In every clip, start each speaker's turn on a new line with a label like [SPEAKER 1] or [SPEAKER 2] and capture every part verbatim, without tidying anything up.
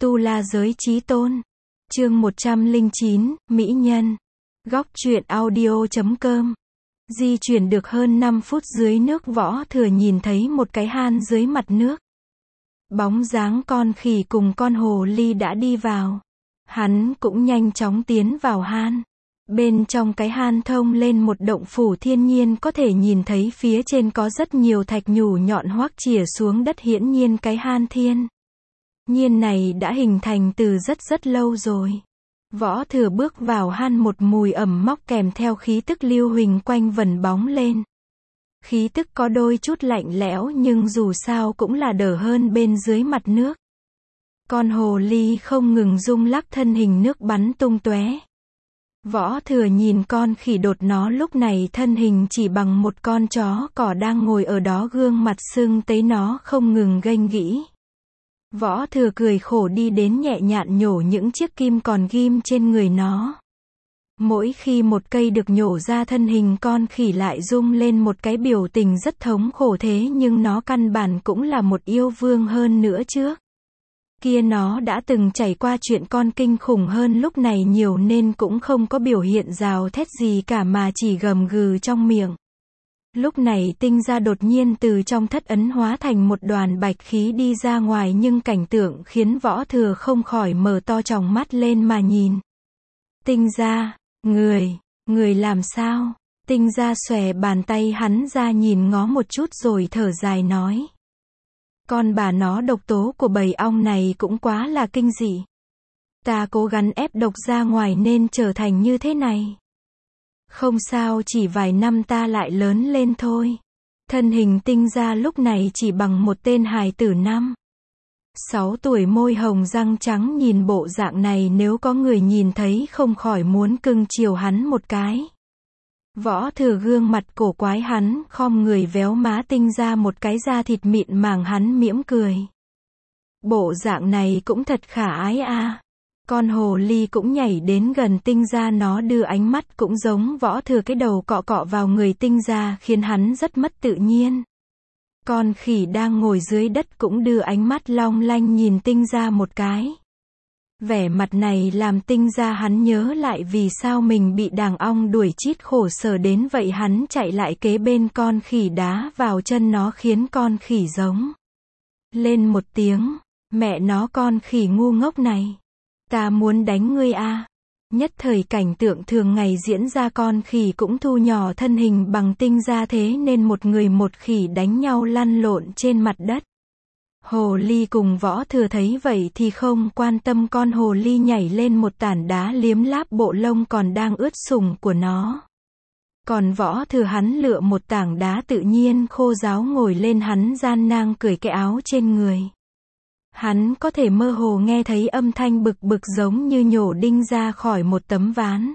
[SPEAKER 1] Tu La Giới Chí Tôn. Chương một trăm lẻ chín, Mỹ Nhân. Góc truyện audio chấm com. Di chuyển được hơn năm phút dưới nước, Võ Thừa nhìn thấy một cái han dưới mặt nước. Bóng dáng con khỉ cùng con hồ ly đã đi vào. Hắn cũng nhanh chóng tiến vào han. Bên trong cái han thông lên một động phủ thiên nhiên, có thể nhìn thấy phía trên có rất nhiều thạch nhũ nhọn hoắc chìa xuống đất, hiển nhiên cái han thiên nhiên này đã hình thành từ rất rất lâu rồi. Võ Thừa bước vào han, một mùi ẩm mốc kèm theo khí tức lưu huỳnh quanh vần bóng lên. Khí tức có đôi chút lạnh lẽo nhưng dù sao cũng là đỡ hơn bên dưới mặt nước. Con hồ ly không ngừng rung lắc, thân hình nước bắn tung tóe. Võ Thừa nhìn con khỉ đột, nó lúc này thân hình chỉ bằng một con chó cỏ đang ngồi ở đó, gương mặt sưng tấy, nó không ngừng ghênh gỉ. Võ Thừa cười khổ đi đến, nhẹ nhàng nhổ những chiếc kim còn ghim trên người nó. Mỗi khi một cây được nhổ ra, thân hình con khỉ lại rung lên một cái biểu tình rất thống khổ, thế nhưng nó căn bản cũng là một yêu vương hơn nữa trước kia nó đã từng trải qua chuyện con kinh khủng hơn lúc này nhiều, nên cũng không có biểu hiện gào thét gì cả mà chỉ gầm gừ trong miệng. Lúc này Tinh Gia đột nhiên từ trong thất ấn hóa thành một đoàn bạch khí đi ra ngoài, nhưng cảnh tượng khiến Võ Thừa không khỏi mở to tròng mắt lên mà nhìn. Tinh Gia, người, người làm sao? Tinh Gia xòe bàn tay hắn ra nhìn ngó một chút rồi thở dài nói. Con bà nó, độc tố của bầy ong này cũng quá là kinh dị. Ta cố gắng ép độc ra ngoài nên trở thành như thế này. Không sao, chỉ vài năm ta lại lớn lên thôi. Thân hình Tinh Gia lúc này chỉ bằng một tên hài tử năm sáu tuổi, môi hồng răng trắng, nhìn bộ dạng này nếu có người nhìn thấy không khỏi muốn cưng chiều hắn một cái. Võ Thừa gương mặt cổ quái, hắn khom người véo má Tinh Gia một cái, da thịt mịn màng, hắn mỉm cười. Bộ dạng này cũng thật khả ái a. Con hồ ly cũng nhảy đến gần Tinh Gia, nó đưa ánh mắt cũng giống Võ Thừa, cái đầu cọ cọ vào người Tinh Gia khiến hắn rất mất tự nhiên. Con khỉ đang ngồi dưới đất cũng đưa ánh mắt long lanh nhìn Tinh Gia một cái. Vẻ mặt này làm Tinh Gia hắn nhớ lại vì sao mình bị đàn ong đuổi chít khổ sở đến vậy, hắn chạy lại kế bên con khỉ đá vào chân nó khiến con khỉ giống lên một tiếng. Mẹ nó, con khỉ ngu ngốc này, ta muốn đánh ngươi a. Nhất thời cảnh tượng thường ngày diễn ra, con khỉ cũng thu nhỏ thân hình bằng Tinh Gia, thế nên một người một khỉ đánh nhau lăn lộn trên mặt đất. Hồ ly cùng Võ Thừa thấy vậy thì không quan tâm, con hồ ly nhảy lên một tảng đá liếm láp bộ lông còn đang ướt sũng của nó. Còn Võ Thừa hắn lựa một tảng đá tự nhiên khô ráo ngồi lên, hắn gian nan cởi cái áo trên người. Hắn có thể mơ hồ nghe thấy âm thanh bực bực giống như nhổ đinh ra khỏi một tấm ván.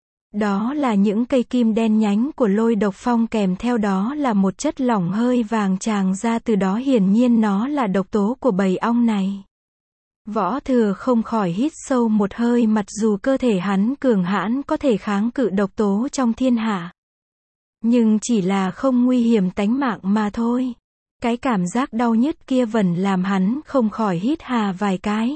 [SPEAKER 1] Đó là những cây kim đen nhánh của lôi độc phong, kèm theo đó là một chất lỏng hơi vàng tràn ra từ đó, hiển nhiên nó là độc tố của bầy ong này. Võ Thừa không khỏi hít sâu một hơi, mặc dù cơ thể hắn cường hãn có thể kháng cự độc tố trong thiên hạ, nhưng chỉ là không nguy hiểm tánh mạng mà thôi. Cái cảm giác đau nhức kia vẫn làm hắn không khỏi hít hà vài cái.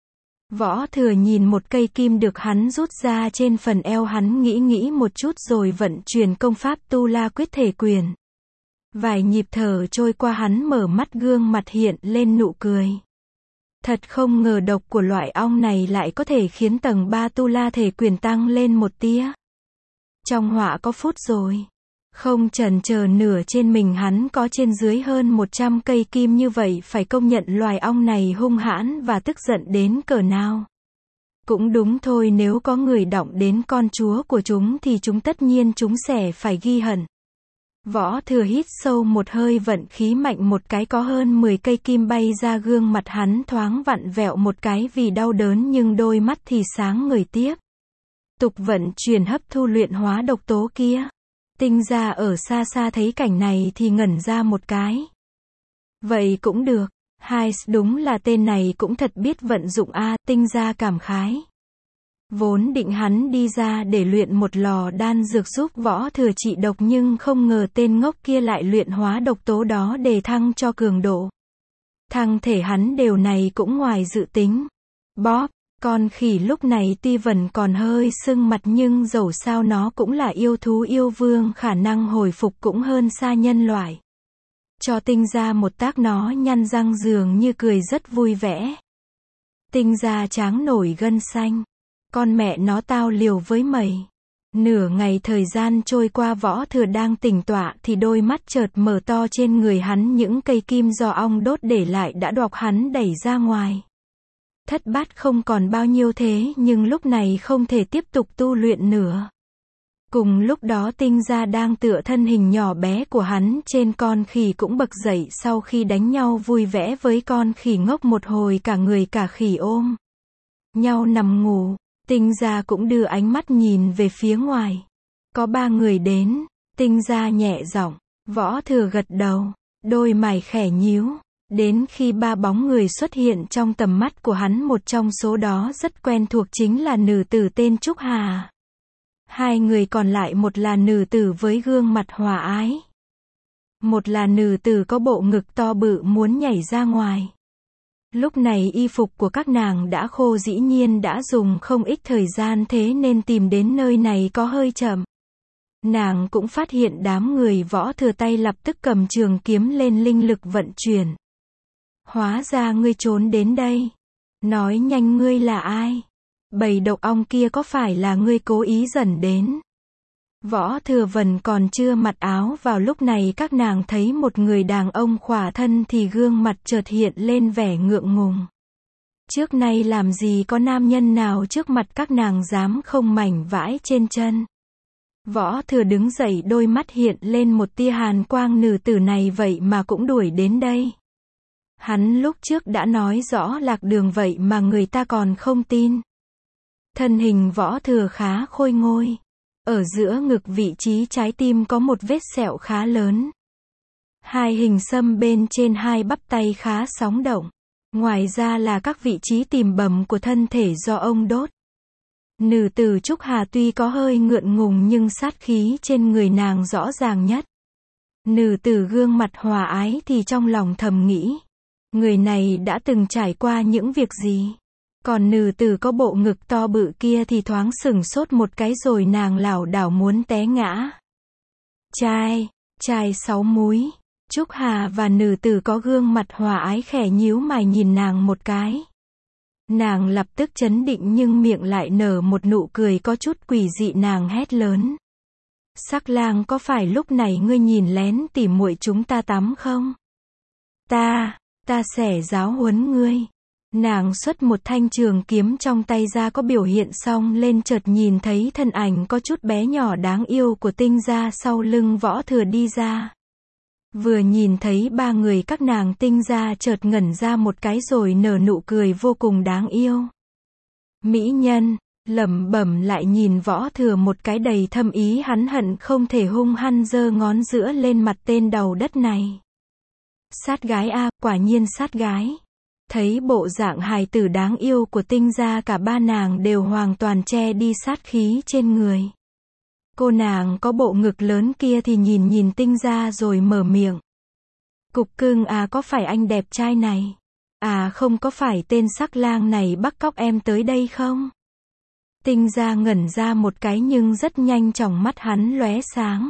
[SPEAKER 1] Võ Thừa nhìn một cây kim được hắn rút ra trên phần eo, hắn nghĩ nghĩ một chút rồi vận chuyển công pháp Tu La Quyết Thể Quyền. Vài nhịp thở trôi qua, hắn mở mắt, gương mặt hiện lên nụ cười. Thật không ngờ độc của loại ong này lại có thể khiến tầng ba Tu La Thể Quyền tăng lên một tia. Trong họa có phúc rồi. Không chần chờ nửa, trên mình hắn có trên dưới hơn một trăm cây kim, như vậy phải công nhận loài ong này hung hãn và tức giận đến cỡ nào. Cũng đúng thôi, nếu có người động đến con chúa của chúng thì chúng tất nhiên chúng sẽ phải ghi hận. Võ Thừa hít sâu một hơi, vận khí mạnh một cái, có hơn mười cây kim bay ra, gương mặt hắn thoáng vặn vẹo một cái vì đau đớn, nhưng đôi mắt thì sáng người tiếp tục vận chuyển hấp thu luyện hóa độc tố kia. Tinh Gia ở xa xa thấy cảnh này thì ngẩn ra một cái. Vậy cũng được, hai đúng là tên này cũng thật biết vận dụng a. Tinh Gia cảm khái. Vốn định hắn đi ra để luyện một lò đan dược giúp Võ Thừa trị độc, nhưng không ngờ tên ngốc kia lại luyện hóa độc tố đó để thăng cho cường độ thăng thể hắn, điều này cũng ngoài dự tính. Bóp, con khỉ lúc này tuy vẫn còn hơi sưng mặt nhưng dẫu sao nó cũng là yêu thú yêu vương, khả năng hồi phục cũng hơn xa nhân loại. Cho Tinh Gia một tác nó nhăn răng dường như cười rất vui vẻ. Tinh Gia tráng nổi gân xanh. Con mẹ nó tao liều với mày. Nửa ngày thời gian trôi qua, Võ Thừa đang tỉnh tọa thì đôi mắt chợt mở to, trên người hắn những cây kim do ong đốt để lại đã độc hắn đẩy ra ngoài. Thất bát không còn bao nhiêu thế nhưng lúc này không thể tiếp tục tu luyện nữa. Cùng lúc đó Tinh Gia đang tựa thân hình nhỏ bé của hắn trên con khỉ cũng bật dậy sau khi đánh nhau vui vẻ với con khỉ ngốc một hồi, cả người cả khỉ ôm nhau nằm ngủ. Tinh Gia cũng đưa ánh mắt nhìn về phía ngoài. Có ba người đến. Tinh Gia nhẹ giọng. Võ Thừa gật đầu. Đôi mày khẽ nhíu. Đến khi ba bóng người xuất hiện trong tầm mắt của hắn, một trong số đó rất quen thuộc chính là nữ tử tên Trúc Hà. Hai người còn lại, một là nữ tử với gương mặt hòa ái. Một là nữ tử có bộ ngực to bự muốn nhảy ra ngoài. Lúc này y phục của các nàng đã khô, dĩ nhiên đã dùng không ít thời gian, thế nên tìm đến nơi này có hơi chậm. Nàng cũng phát hiện đám người Võ Thừa, tay lập tức cầm trường kiếm lên, linh lực vận chuyển. Hóa ra ngươi trốn đến đây. Nói nhanh, ngươi là ai? Bầy độc ong kia có phải là ngươi cố ý dẫn đến? Võ Thừa vẫn còn chưa mặc áo vào lúc này các nàng thấy một người đàn ông khỏa thân thì gương mặt chợt hiện lên vẻ ngượng ngùng. Trước nay làm gì có nam nhân nào trước mặt các nàng dám không mảnh vãi trên chân. Võ Thừa đứng dậy, đôi mắt hiện lên một tia hàn quang, nữ tử này vậy mà cũng đuổi đến đây. Hắn lúc trước đã nói rõ lạc đường vậy mà người ta còn không tin. Thân hình Võ Thừa khá khôi ngôi. Ở giữa ngực vị trí trái tim có một vết sẹo khá lớn. Hai hình xăm bên trên hai bắp tay khá sóng động. Ngoài ra là các vị trí tìm bầm của thân thể do ông đốt. Nữ tử Trúc Hà tuy có hơi ngượng ngùng nhưng sát khí trên người nàng rõ ràng nhất. Nữ tử gương mặt hòa ái thì trong lòng thầm nghĩ. Người này đã từng trải qua những việc gì? Còn nữ tử có bộ ngực to bự kia thì thoáng sửng sốt một cái rồi nàng lảo đảo muốn té ngã. Trai, trai sáu múi. Trúc Hà và nữ tử có gương mặt hòa ái khẽ nhíu mày nhìn nàng một cái. Nàng lập tức chấn định nhưng miệng lại nở một nụ cười có chút quỷ dị, nàng hét lớn. Sắc lang, có phải lúc này ngươi nhìn lén tỉ muội chúng ta tắm không? Ta, ta sẽ giáo huấn ngươi. Nàng xuất một thanh trường kiếm trong tay ra, có biểu hiện xong lên, chợt nhìn thấy thân ảnh có chút bé nhỏ đáng yêu của Tinh Gia sau lưng Võ Thừa đi ra. Vừa nhìn thấy ba người các nàng, Tinh Gia chợt ngẩn ra một cái rồi nở nụ cười vô cùng đáng yêu. Mỹ nhân, lẩm bẩm lại nhìn Võ Thừa một cái đầy thâm ý, hắn hận không thể hung hăng giơ ngón giữa lên mặt tên đầu đất này. Sát gái a, quả nhiên sát gái. Thấy bộ dạng hài tử đáng yêu của Tinh Gia, cả ba nàng đều hoàn toàn che đi sát khí trên người. Cô nàng có bộ ngực lớn kia thì nhìn nhìn Tinh Gia rồi mở miệng. Cục cưng à, có phải anh đẹp trai này? À không, có phải tên sắc lang này bắt cóc em tới đây không? Tinh Gia ngẩn ra một cái nhưng rất nhanh trong mắt hắn lóe sáng.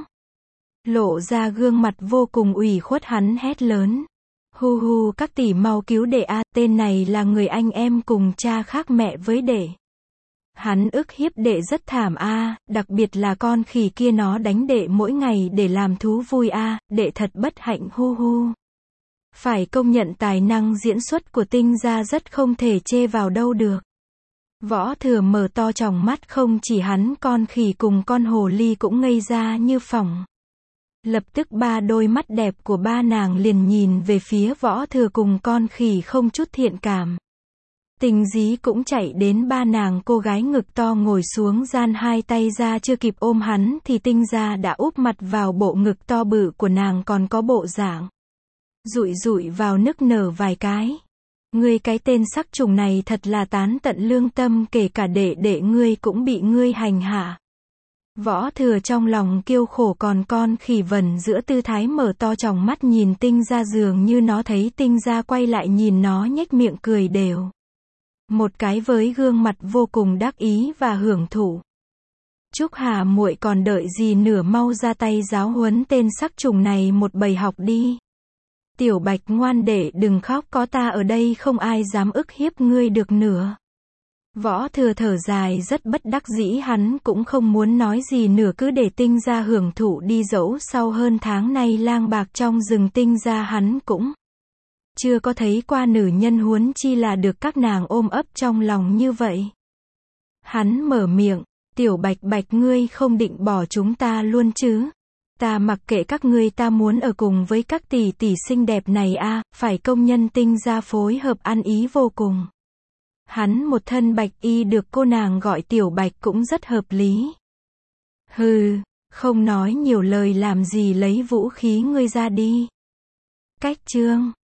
[SPEAKER 1] Lộ ra gương mặt vô cùng ủy khuất, hắn hét lớn. Hu hu, các tỷ mau cứu đệ a, tên này là người anh em cùng cha khác mẹ với đệ. Hắn ức hiếp đệ rất thảm a, đặc biệt là con khỉ kia, nó đánh đệ mỗi ngày để làm thú vui a, đệ thật bất hạnh, hu hu. Phải công nhận tài năng diễn xuất của Tinh Gia rất không thể chê vào đâu được. Võ Thừa mở to tròng mắt, không chỉ hắn, con khỉ cùng con hồ ly cũng ngây ra như phỏng. Lập tức ba đôi mắt đẹp của ba nàng liền nhìn về phía Võ Thừa cùng con khỉ không chút thiện cảm. Tình Dí cũng chạy đến ba nàng cô gái ngực to ngồi xuống gian, hai tay ra chưa kịp ôm hắn thì Tinh Gia đã úp mặt vào bộ ngực to bự của nàng, còn có bộ dạng dụi dụi vào nức nở vài cái. Ngươi cái tên sắc trùng này thật là tán tận lương tâm, kể cả đệ đệ ngươi cũng bị ngươi hành hạ. Võ Thừa trong lòng kêu khổ, còn con khỉ vần giữa tư thái mở to tròng mắt nhìn Tinh Gia, dường như nó thấy Tinh Gia quay lại nhìn nó nhếch miệng cười đều. Một cái với gương mặt vô cùng đắc ý và hưởng thụ. Trúc Hà muội còn đợi gì nữa, mau ra tay giáo huấn tên sắc trùng này một bài học đi. Tiểu Bạch ngoan đệ đừng khóc, có ta ở đây không ai dám ức hiếp ngươi được nữa. Võ Thừa thở dài rất bất đắc dĩ, hắn cũng không muốn nói gì nữa, cứ để Tinh Gia hưởng thụ đi, dẫu sau hơn tháng nay lang bạc trong rừng Tinh Gia hắn cũng chưa có thấy qua nữ nhân, huống chi là được các nàng ôm ấp trong lòng như vậy. Hắn mở miệng, Tiểu Bạch Bạch ngươi không định bỏ chúng ta luôn chứ? Ta mặc kệ các ngươi, ta muốn ở cùng với các tỷ tỷ xinh đẹp này a, à, phải công nhân Tinh Gia phối hợp ăn ý vô cùng. Hắn một thân bạch y được cô nàng gọi Tiểu Bạch cũng rất hợp lý. Hừ, không nói nhiều lời làm gì, lấy vũ khí ngươi ra đi. Cách chương